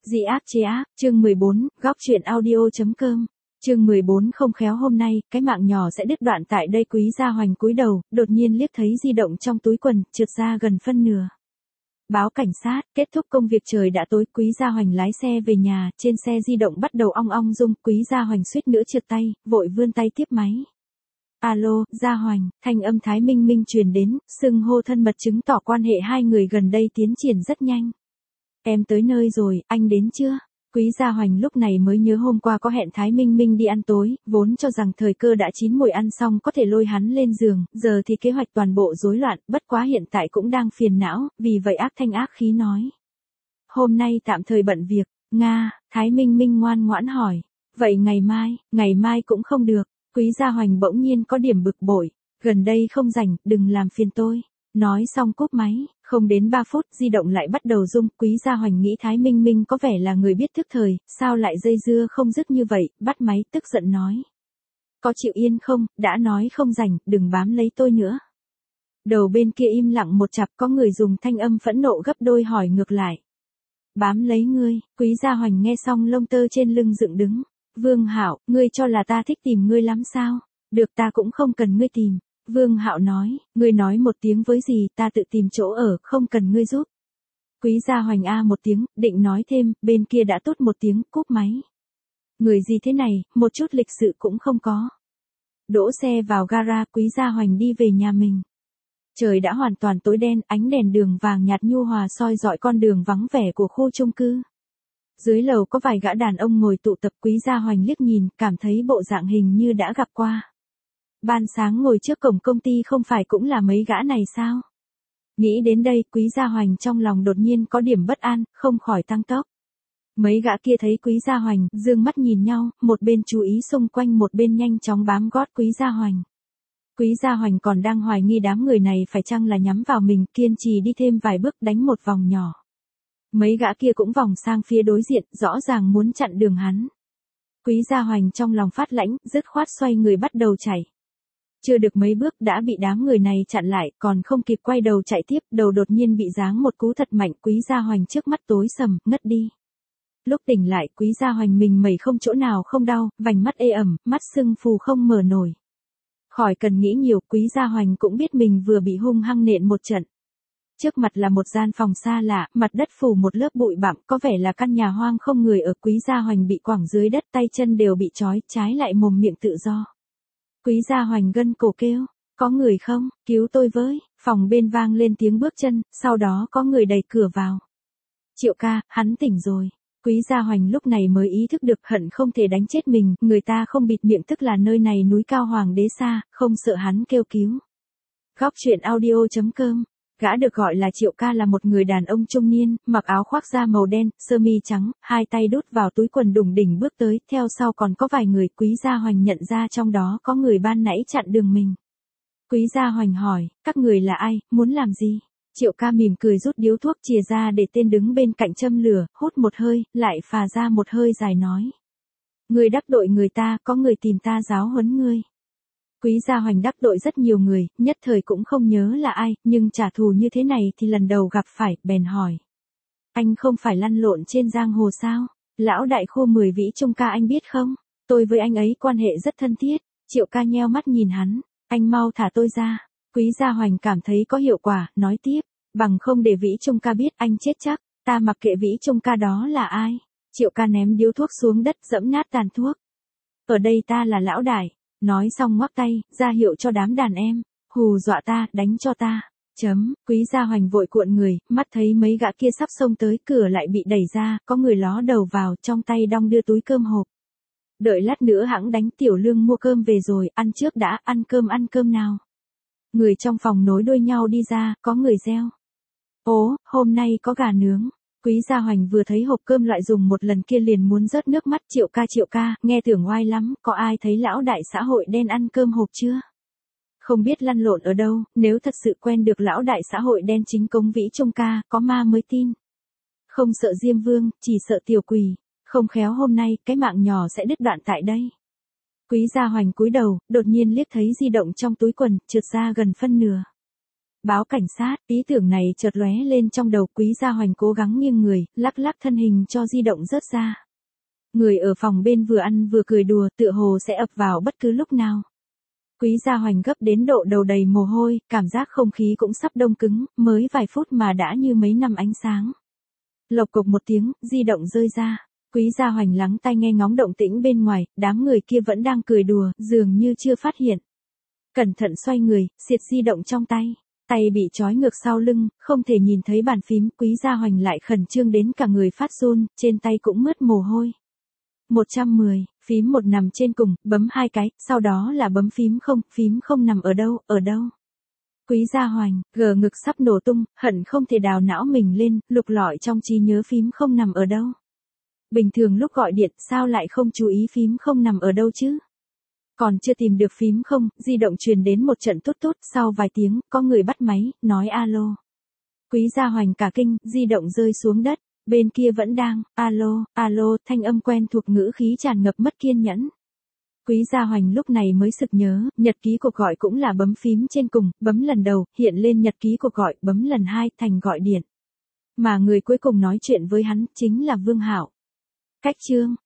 Dị ác chế ác, chương 14, góc truyện audio.com. Chương 14 không khéo hôm nay, cái mạng nhỏ sẽ đứt đoạn tại đây. Quý Gia Hoành cúi đầu, đột nhiên liếc thấy di động trong túi quần, trượt ra gần phân nửa. Báo cảnh sát, kết thúc công việc trời đã tối, Quý Gia Hoành lái xe về nhà, trên xe di động bắt đầu ong ong rung, Quý Gia Hoành suýt nữa trượt tay, vội vươn tay tiếp máy. Alo, Gia Hoành, thanh âm Thái Minh Minh truyền đến, xưng hô thân mật chứng tỏ quan hệ hai người gần đây tiến triển rất nhanh. Em tới nơi rồi, anh đến chưa? Quý Gia Hoành lúc này mới nhớ hôm qua có hẹn Thái Minh Minh đi ăn tối, vốn cho rằng thời cơ đã chín mùi ăn xong có thể lôi hắn lên giường, giờ thì kế hoạch toàn bộ rối loạn, bất quá hiện tại cũng đang phiền não, vì vậy ác thanh ác khí nói. Hôm nay tạm thời bận việc, Nga, Thái Minh Minh ngoan ngoãn hỏi. Vậy ngày mai cũng không được. Quý Gia Hoành bỗng nhiên có điểm bực bội, gần đây không rảnh, đừng làm phiền tôi. Nói xong cúp máy, không đến 3 phút di động lại bắt đầu rung, Quý Gia Hoành nghĩ Thái Minh Minh có vẻ là người biết thức thời, sao lại dây dưa không dứt như vậy, bắt máy tức giận nói. Có chịu yên không, đã nói không rảnh, đừng bám lấy tôi nữa. Đầu bên kia im lặng một chặp, có người dùng thanh âm phẫn nộ gấp đôi hỏi ngược lại. Bám lấy ngươi, Quý Gia Hoành nghe xong lông tơ trên lưng dựng đứng. Vương Hạo, ngươi cho là ta thích tìm ngươi lắm sao? Được, ta cũng không cần ngươi tìm. Vương Hạo nói, ngươi nói một tiếng với gì, ta tự tìm chỗ ở, không cần ngươi giúp. Quý Gia Hoành a một tiếng, định nói thêm, bên kia đã tút một tiếng, cúp máy. Người gì thế này, một chút lịch sự cũng không có. Đỗ xe vào gara, Quý Gia Hoành đi về nhà mình. Trời đã hoàn toàn tối đen, ánh đèn đường vàng nhạt nhu hòa soi rọi con đường vắng vẻ của khu chung cư. Dưới lầu có vài gã đàn ông ngồi tụ tập, Quý Gia Hoành liếc nhìn, cảm thấy bộ dạng hình như đã gặp qua. Ban sáng ngồi trước cổng công ty không phải cũng là mấy gã này sao? Nghĩ đến đây, Quý Gia Hoành trong lòng đột nhiên có điểm bất an, không khỏi tăng tốc. Mấy gã kia thấy Quý Gia Hoành, dương mắt nhìn nhau, một bên chú ý xung quanh, một bên nhanh chóng bám gót Quý Gia Hoành. Quý Gia Hoành còn đang hoài nghi đám người này phải chăng là nhắm vào mình, kiên trì đi thêm vài bước đánh một vòng nhỏ. Mấy gã kia cũng vòng sang phía đối diện, rõ ràng muốn chặn đường hắn. Quý Gia Hoành trong lòng phát lãnh, dứt khoát xoay người bắt đầu chạy. Chưa được mấy bước đã bị đám người này chặn lại, còn không kịp quay đầu chạy tiếp, đầu đột nhiên bị giáng một cú thật mạnh, Quý Gia Hoành trước mắt tối sầm, ngất đi. Lúc tỉnh lại, Quý Gia Hoành mình mẩy không chỗ nào không đau, vành mắt ê ẩm, mắt sưng phù không mở nổi. Khỏi cần nghĩ nhiều, Quý Gia Hoành cũng biết mình vừa bị hung hăng nện một trận. Trước mặt là một gian phòng xa lạ, mặt đất phủ một lớp bụi bặm, có vẻ là căn nhà hoang không người ở. Quý Gia Hoành bị quẳng dưới đất, tay chân đều bị trói, trái lại mồm miệng tự do. Quý Gia Hoành gân cổ kêu, có người không, cứu tôi với. Phòng bên vang lên tiếng bước chân, sau đó có người đẩy cửa vào. Triệu ca, hắn tỉnh rồi. Quý Gia Hoành lúc này mới ý thức được hận không thể đánh chết mình, người ta không bịt miệng tức là nơi này núi cao hoàng đế xa, không sợ hắn kêu cứu. Góc truyện audio.com. Gã được gọi là Triệu ca là một người đàn ông trung niên, mặc áo khoác da màu đen, sơ mi trắng, hai tay đút vào túi quần đủng đỉnh bước tới, theo sau còn có vài người. Quý Gia Hoành nhận ra trong đó có người ban nãy chặn đường mình. Quý Gia Hoành hỏi, các người là ai, muốn làm gì? Triệu ca mỉm cười rút điếu thuốc chìa ra để tên đứng bên cạnh châm lửa, hút một hơi, lại phà ra một hơi dài nói. Người đắc tội người ta, có người tìm ta giáo huấn ngươi. Quý Gia Hoành đắc tội rất nhiều người, nhất thời cũng không nhớ là ai, nhưng trả thù như thế này thì lần đầu gặp phải, bèn hỏi. Anh không phải lăn lộn trên giang hồ sao? Lão đại khu 10 Vĩ Trung ca anh biết không? Tôi với anh ấy quan hệ rất thân thiết. Triệu ca nheo mắt nhìn hắn, anh mau thả tôi ra. Quý Gia Hoành cảm thấy có hiệu quả, nói tiếp, bằng không để Vĩ Trung ca biết anh chết chắc, ta mặc kệ Vĩ Trung ca đó là ai. Triệu ca ném điếu thuốc xuống đất, dẫm nát tàn thuốc. Ở đây ta là lão đại. Nói xong ngoắc tay, ra hiệu cho đám đàn em, hù dọa ta, đánh cho ta. Quý Gia Hoành vội cuộn người, mắt thấy mấy gã kia sắp xông tới, cửa lại bị đẩy ra, có người ló đầu vào, trong tay đong đưa túi cơm hộp. Đợi lát nữa hẵng đánh, Tiểu Lương mua cơm về rồi, ăn trước đã, ăn cơm nào. Người trong phòng nối đuôi nhau đi ra, có người reo. Ố, hôm nay có gà nướng. Quý Gia Hoành vừa thấy hộp cơm loại dùng một lần kia liền muốn rớt nước mắt. Triệu ca, nghe tưởng oai lắm, có ai thấy lão đại xã hội đen ăn cơm hộp chưa? Không biết lăn lộn ở đâu, nếu thật sự quen được lão đại xã hội đen chính cống Vĩ Trung ca, có ma mới tin. Không sợ Diêm Vương, chỉ sợ tiểu quỷ, không khéo hôm nay, cái mạng nhỏ sẽ đứt đoạn tại đây. Quý Gia Hoành cúi đầu, đột nhiên liếc thấy di động trong túi quần, trượt ra gần phân nửa. báo cảnh sát, ý tưởng này chợt lóe lên trong đầu. Quý Gia Hoành cố gắng nghiêng người, lắc lắc thân hình cho di động rớt ra. Người ở phòng bên vừa ăn vừa cười đùa, tựa hồ sẽ ập vào bất cứ lúc nào. Quý Gia Hoành gấp đến độ đầu đầy mồ hôi, cảm giác không khí cũng sắp đông cứng, mới vài phút mà đã như mấy năm ánh sáng. Lộc cộc một tiếng, di động rơi ra. Quý Gia Hoành lắng tai nghe ngóng động tĩnh bên ngoài, đám người kia vẫn đang cười đùa, dường như chưa phát hiện. Cẩn thận xoay người, xiệt di động trong tay. Tay bị trói ngược sau lưng, không thể nhìn thấy bàn phím. Quý Gia Hoành lại khẩn trương đến cả người phát run, trên tay cũng mướt mồ hôi. 110, phím 1 nằm trên cùng, bấm 2 cái, sau đó là bấm phím không nằm ở đâu. Quý Gia Hoành, gờ ngực sắp nổ tung, hận không thể đào não mình lên, lục lọi trong trí nhớ phím không nằm ở đâu. Bình thường lúc gọi điện, sao lại không chú ý phím không nằm ở đâu chứ? Còn chưa tìm được phím không, di động truyền đến một trận tút tút, sau vài tiếng, có người bắt máy, nói alo. Quý Gia Hoành cả kinh, di động rơi xuống đất, bên kia vẫn đang, alo, thanh âm quen thuộc, ngữ khí tràn ngập mất kiên nhẫn. Quý Gia Hoành lúc này mới sực nhớ, nhật ký cuộc gọi cũng là bấm phím trên cùng, bấm lần đầu, hiện lên nhật ký cuộc gọi, bấm lần 2, thành gọi điện. Mà người cuối cùng nói chuyện với hắn, chính là Vương Hạo. Cách chương